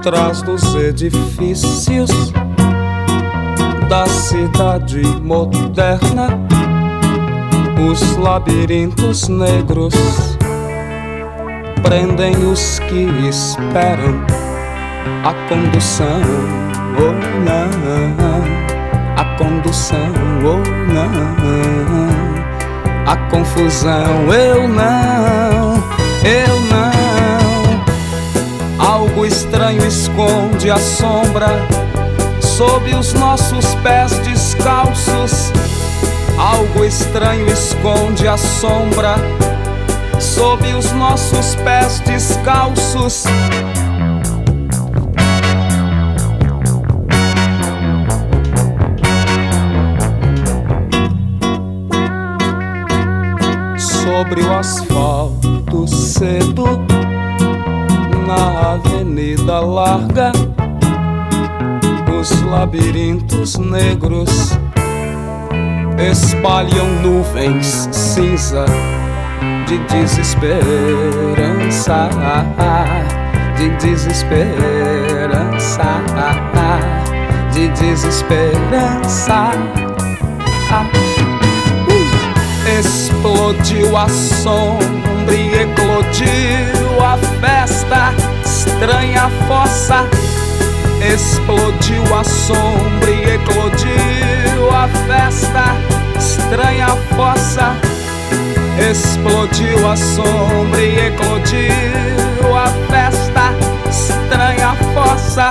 trás dos edifícios da cidade moderna, os labirintos negros prendem os que esperam a condução ou não, a condução ou não, a confusão. Eu não. Algo estranho esconde a sombra sob os nossos pés descalços. Algo estranho esconde a sombra sob os nossos pés descalços. Sobre o asfalto cedo, na avenida larga, os labirintos negros espalham nuvens cinza de desesperança, de desesperança, de desesperança. Explodiu a sombra e eclodiu a festa, estranha fossa. Explodiu a sombra e eclodiu a festa, estranha fossa. Explodiu a sombra e eclodiu a festa, estranha fossa.